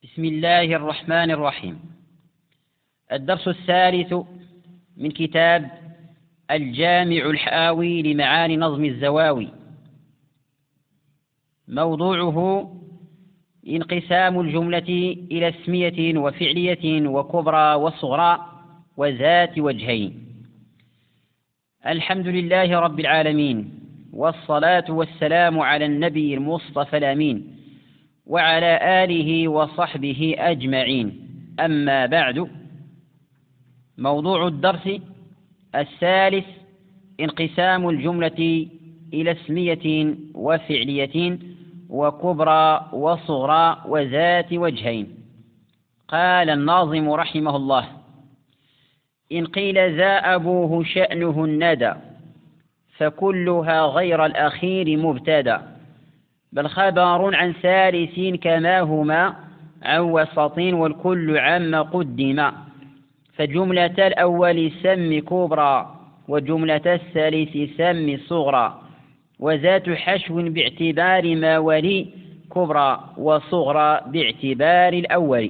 بسم الله الرحمن الرحيم. الدرس الثالث من كتاب الجامع الحاوي لمعاني نظم الزواوي. موضوعه انقسام الجملة إلى اسمية وفعلية وكبرى وصغرى وذات وجهين. الحمد لله رب العالمين، والصلاة والسلام على النبي المصطفى الأمين وعلى آله وصحبه أجمعين. أما بعد، موضوع الدرس الثالث انقسام الجملة إلى اسمية وفعلية وكبرى وصغرى وذات وجهين. قال الناظم رحمه الله: إن قيل ذا أبوه شأنه الندى، فكلها غير الأخير مبتدى، بل خبر عن ثالث كما هما عن وسط والكل عم قدما، فجملة الأول سم كبرى وجملة الثالث سم صغرى، وذات حشو باعتبار ما ولي كبرى وصغرى باعتبار الأول.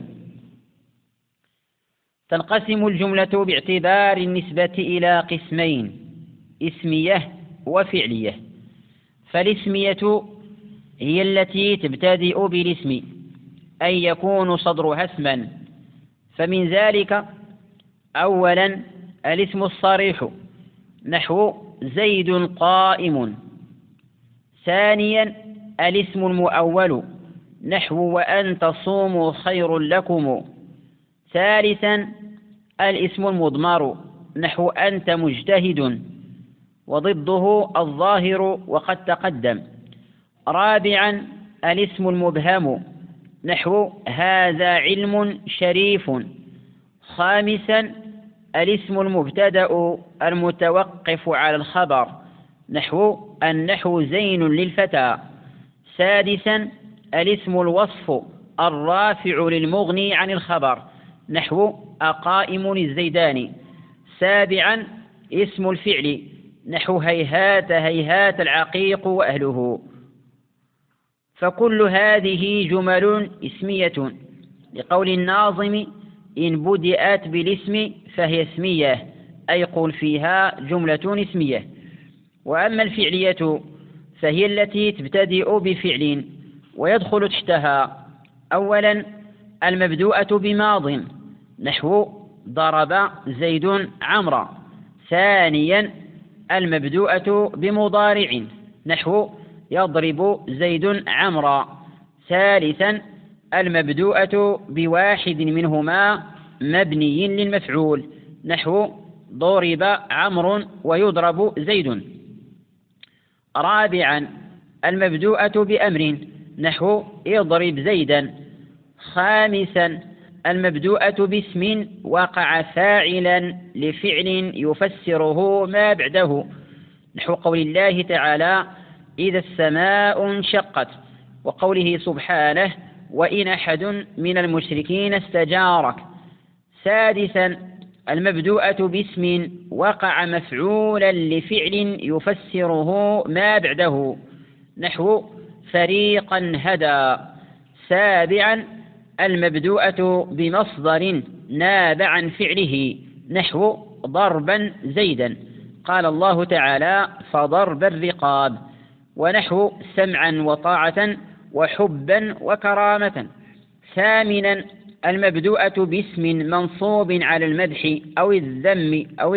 تنقسم الجملة باعتبار النسبة إلى قسمين: اسمية وفعلية. فالاسمية هي التي تبتدئ بالاسم، أي يكون صدرها اسما، فمن ذلك أولا الاسم الصريح نحو زيد قائم، ثانيا الاسم المؤول نحو وأن تصوموا خير لكم، ثالثا الاسم المضمر نحو أنت مجتهد وضده الظاهر وقد تقدم، رابعا الاسم المبهم نحو هذا علم شريف، خامسا الاسم المبتدأ المتوقف على الخبر نحو النحو زين للفتى، سادسا الاسم الوصف الرافع للمغني عن الخبر نحو أقائم الزيدان، سابعا اسم الفعل نحو هيهات هيهات العقيق وأهله. فكل هذه جمل اسمية، لقول الناظم: إن بدأت بالاسم فهي اسمية، أي قل فيها جملة اسمية. وأما الفعلية فهي التي تبتدئ بفعل ويدخل تحتها أولا المبدوءة بماض نحو ضرب زيد عمرا، ثانيا المبدوءة بمضارع نحو يضرب زيد عمرا، ثالثا المبدوءة بواحد منهما مبني للمفعول نحو ضرب عمرو ويضرب زيد، رابعا المبدوءة بأمر نحو اضرب زيدا، خامسا المبدوءة باسم وقع فاعلا لفعل يفسره ما بعده نحو قول الله تعالى: إذا السماء انشقت، وقوله سبحانه: وإن أحد من المشركين استجارك، سادسا المبدوءة باسم وقع مفعولا لفعل يفسره ما بعده نحو فريقا هدى، سابعا المبدوءة بمصدر ناب عن فعله نحو ضربا زيدا، قال الله تعالى: فضرب الرقاب، ونحو سمعا وطاعة وحبا وكرامة، ثامنا المبدوءة باسم منصوب على المدح أو الذم أو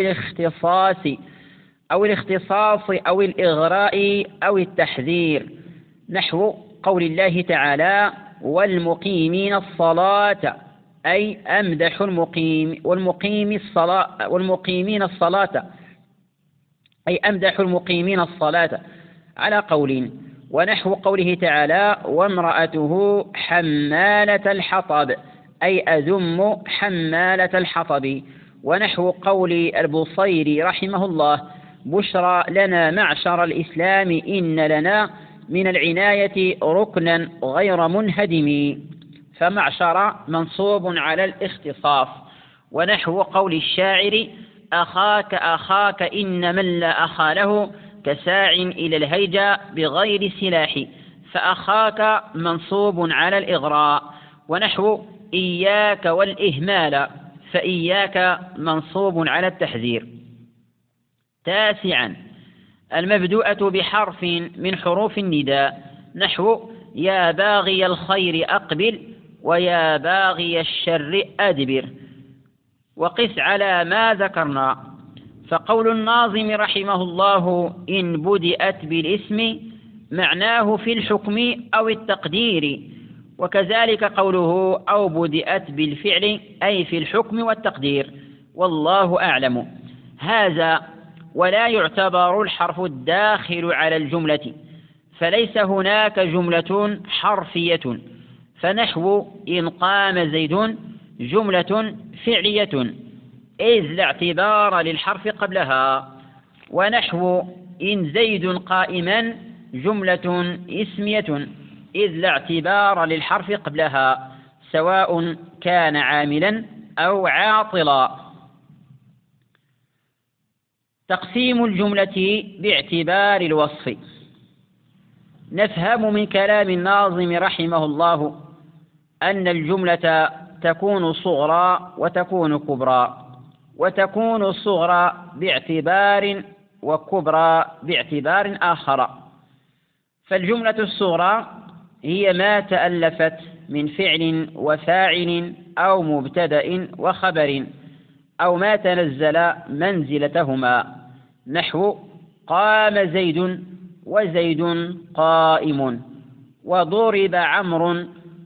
الاختصاص أو الإغراء أو التحذير نحو قول الله تعالى: والمقيمين الصلاة، أي أمدح والمقيمين الصلاة أي أمدح المقيمين الصلاة على قول، ونحو قوله تعالى: وامرأته حمالة الحطب، أي أذم حمالة الحطب، ونحو قول البصيري رحمه الله: بشرى لنا معشر الإسلام إن لنا من العناية ركنا غير منهدم، فمعشر منصوب على الاختصاص، ونحو قول الشاعر: أخاك أخاك إن من لا أخا له كساع إلى الهيجا بغير سلاح، فأخاك منصوب على الإغراء، ونحو إياك والإهمال، فإياك منصوب على التحذير. 9 المبدوءة بحرف من حروف النداء، نحو يا باغي الخير أقبل ويا باغي الشر أدبر. وقس على ما ذكرنا. فقول الناظم رحمه الله إن بدأت بالاسم معناه في الحكم أو التقدير، وكذلك قوله أو بدأت بالفعل أي في الحكم والتقدير، والله أعلم. هذا ولا يعتبر الحرف الداخل على الجملة، فليس هناك جملة حرفية، فنحو إن قام زيد جملة فعلية إذ لا اعتبار للحرف قبلها، ونحو إن زيد قائما جملة اسمية إذ لا اعتبار للحرف قبلها، سواء كان عاملا أو عاطلا. تقسيم الجملة باعتبار الوصف. نفهم من كلام الناظم رحمه الله أن الجملة تكون صغرى وتكون كبرى، وتكون الصغرى باعتبار وكبرى باعتبار آخر. فالجملة الصغرى هي ما تألفت من فعل وفاعل أو مبتدأ وخبر، أو ما تنزل منزلتهما، نحو قام زيد وزيد قائم، وضرب عمرو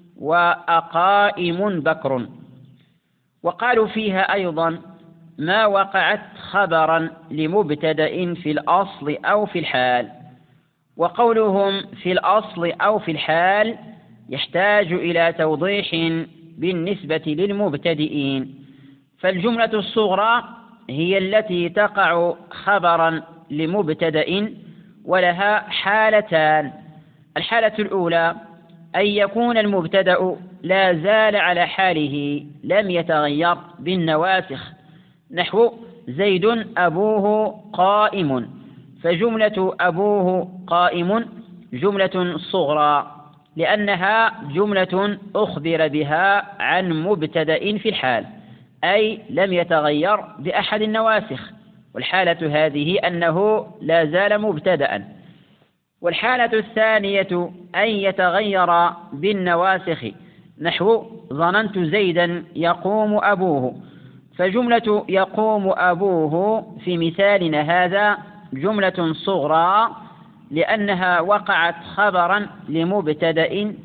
وأقائم بكر. وقالوا فيها أيضا ما وقعت خبرا لمبتدأ في الأصل أو في الحال. وقولهم في الأصل أو في الحال يحتاج إلى توضيح بالنسبة للمبتدئين. فالجملة الصغرى هي التي تقع خبرا لمبتدأ ولها حالتان. الحالة الأولى أن يكون المبتدأ لا زال على حاله لم يتغير بالنواسخ، نحو زيد أبوه قائم، فجملة أبوه قائم جملة صغرى لأنها جملة أخبر بها عن مبتدأ في الحال، أي لم يتغير بأحد النواسخ، والحالة هذه أنه لا زال مبتدأ. والحالة الثانية أن يتغير بالنواسخ، نحو ظننت زيدا يقوم أبوه، فجملة يقوم أبوه في مثالنا هذا جملة صغرى لأنها وقعت خبرا لمبتدأ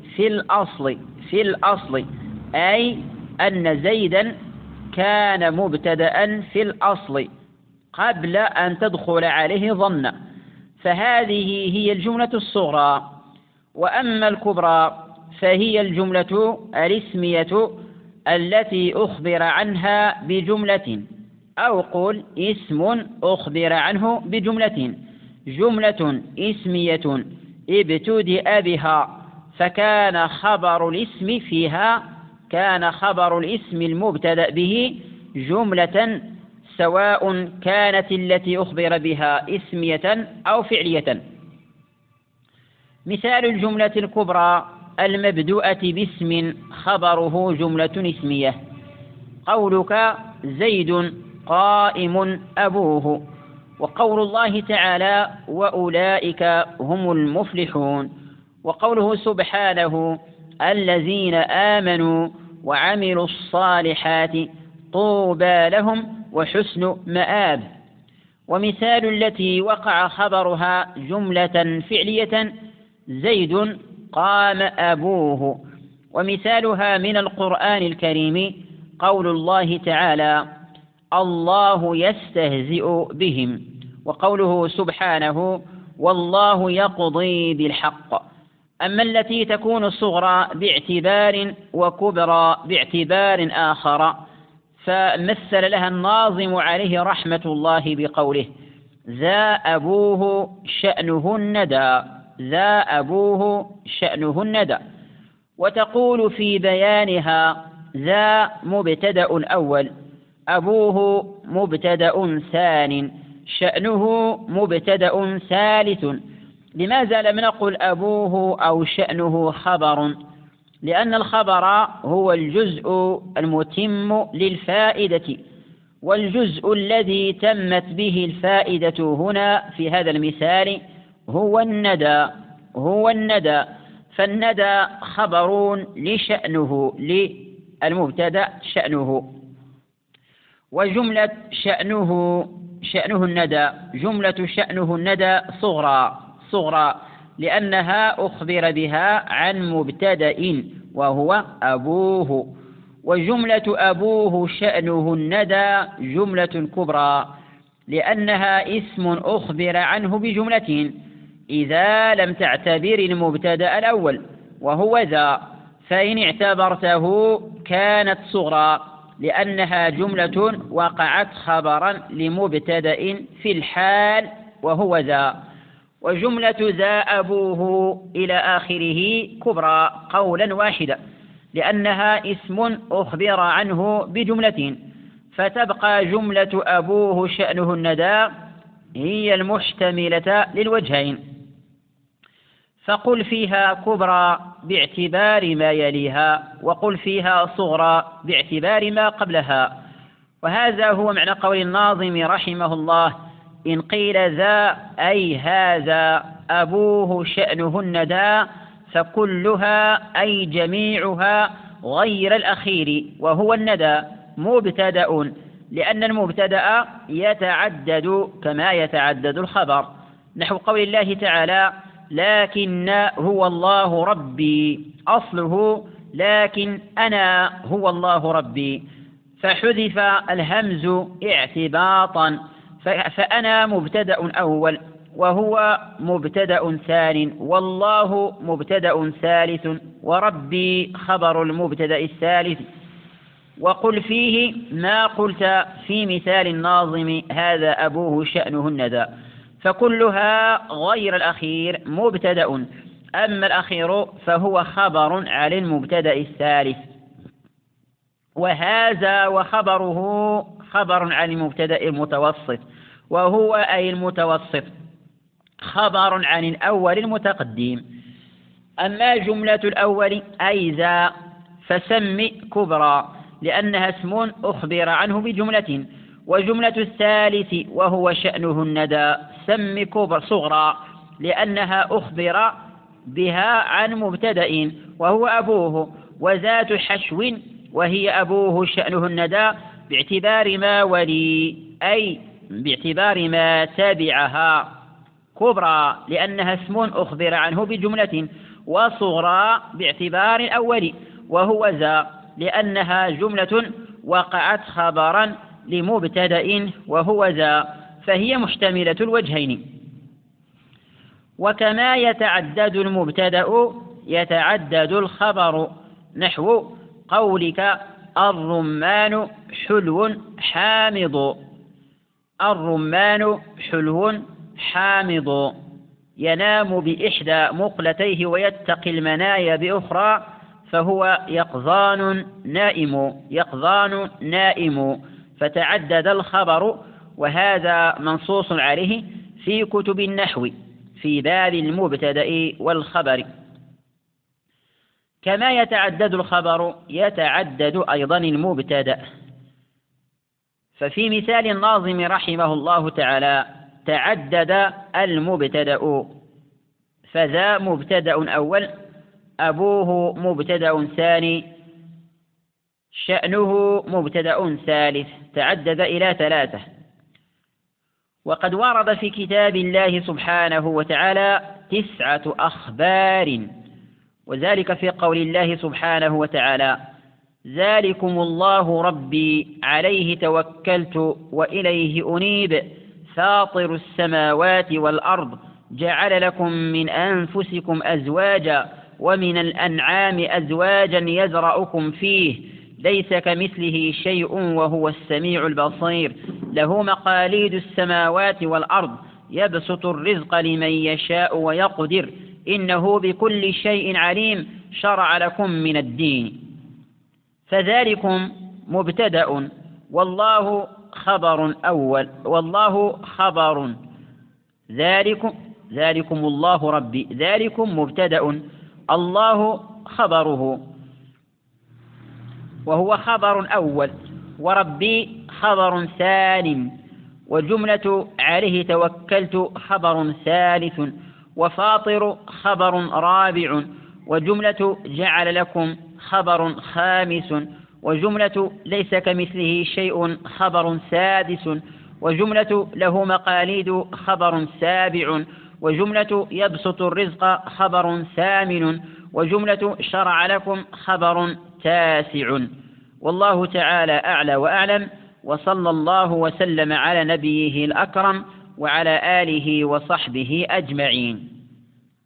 في الأصل أي أن زيدا كان مبتدأ في الأصل قبل أن تدخل عليه ظن، فهذه هي الجملة الصغرى. وأما الكبرى فهي الجملة الاسمية التي أخبر عنها بجملة، أو قل اسم أخبر عنه بجملة، جملة اسمية ابتدأ بها فكان خبر الاسم فيها كان خبر الاسم المبتدأ به جملة، سواء كانت التي أخبر بها اسمية أو فعلية. مثال الجملة الكبرى المبدوءة باسم خبره جملة اسمية، قولك زيد قائم أبوه، وقول الله تعالى وأولئك هم المفلحون، وقوله سبحانه الذين آمنوا وعملوا الصالحات طوبى لهم وحسن مآب. ومثال التي وقع خبرها جملة فعلية زيد قام أبوه. ومثالها من القرآن الكريم قول الله تعالى الله يستهزئ بهم، وقوله سبحانه والله يقضي بالحق. أما التي تكون صغرى باعتبار وكبرى باعتبار آخر فمثل لها الناظم عليه رحمة الله بقوله ذا أبوه شأنه الندى، ذا أبوه شأنه الندى. وتقول في بيانها ذا مبتدأ أول، أبوه مبتدأ ثان، شأنه مبتدأ ثالث. لماذا لم نقل أبوه أو شأنه خبر؟ لأن الخبر هو الجزء المتم للفائدة، والجزء الذي تمت به الفائدة هنا في هذا المثال هو الندى. فالندى خبر لشأنه، للمبتدأ شأنه. وجملة شأنه الندى، جملة شأنه الندى صغرى لأنها أخبر بها عن مبتدأ وهو أبوه. وجملة أبوه شأنه الندى جملة كبرى لأنها اسم أخبر عنه بجملة إذا لم تعتبر المبتدأ الأول وهو ذا، فإن اعتبرته كانت صغرى لأنها جملة وقعت خبرا لمبتدأ في الحال وهو ذا. وجملة ذا أبوه إلى آخره كبرى قولا واحدا لأنها اسم أخبر عنه بجملة، فتبقى جملة أبوه شأنه الندى هي المحتملة للوجهين. فقل فيها كبرى باعتبار ما يليها، وقل فيها صغرى باعتبار ما قبلها. وهذا هو معنى قول الناظم رحمه الله: إن قيل ذا أي هذا أبوه شأنه الندى، فكلها أي جميعها غير الأخير وهو الندى مبتدأ، لأن المبتدأ يتعدد كما يتعدد الخبر، نحو قول الله تعالى: لكن هو الله ربي، أصله لكن أنا هو الله ربي، فحذف الهمز اعتباطا، فأنا مبتدأ أول وهو مبتدأ ثان، والله مبتدأ ثالث، وربي خبر المبتدأ الثالث. وقل فيه ما قلت في مثال الناظم: هذا أبوه شأنه الندى، فكلها غير الأخير مبتدأ، أما الأخير فهو خبر على المبتدأ الثالث. وهذا وخبره خبر عن المبتدأ المتوسط، وهو أي المتوسط خبر عن الأول المتقدم. أما جملة الأول أي ذا فسم كبرى لأنها اسم أخبر عنه بجملة، وجملة الثالث وهو شأنه الندى سم كبرى صغرى لأنها أخبر بها عن مبتدأ وهو أبوه، وذات حشو وهي أبوه شأنه الندى باعتبار ما ولي أي باعتبار ما تبعها، كبرى لأنها اسم أخبر عنه بجملة، وصغرى باعتبار الأول وهو ذا لأنها جملة وقعت خبرا لمبتدأ وهو ذا، فهي محتملة الوجهين. وكما يتعدد المبتدأ يتعدد الخبر، نحو قولك: الرمان حلو حامض، الرمان حلو حامض، ينام بإحدى مقلتيه ويتقي المنايا بأخرى، فهو يقظان نائم، فتعدد الخبر، وهذا منصوص عليه في كتب النحو في باب المبتدأ والخبر. كما يتعدد الخبر يتعدد أيضا المبتدأ، ففي مثال الناظم رحمه الله تعالى تعدد المبتدأ، فذا مبتدأ أول، أبوه مبتدأ ثاني، شأنه مبتدأ ثالث، تعدد إلى 3. وقد ورد في كتاب الله سبحانه وتعالى 9 أخبار، وذلك في قول الله سبحانه وتعالى: ذلكم الله ربي عليه توكلت وإليه أنيب، فاطر السماوات والأرض، جعل لكم من أنفسكم أزواجا ومن الأنعام أزواجا يزرعكم فيه، ليس كمثله شيء وهو السميع البصير، له مقاليد السماوات والأرض، يبسط الرزق لمن يشاء ويقدر، إنه بكل شيء عليم، شرع لكم من الدين. فذلكم مبتدأ والله خبر أول، والله خبر، ذلكم الله ربي، ذلكم مبتدأ، الله خبره، وهو خبر أول، وربي خبر ثان، وجملة عليه توكلت خبر ثالث، وفاطر خبر رابع، وجملة جعل لكم خبر خامس، وجملة ليس كمثله شيء خبر سادس، وجملة له مقاليد خبر سابع، وجملة يبسط الرزق خبر ثامن، وجملة شرع لكم خبر تاسع. والله تعالى أعلى وأعلم، وصلى الله وسلم على نبيه الأكرم وعلى آله وصحبه أجمعين.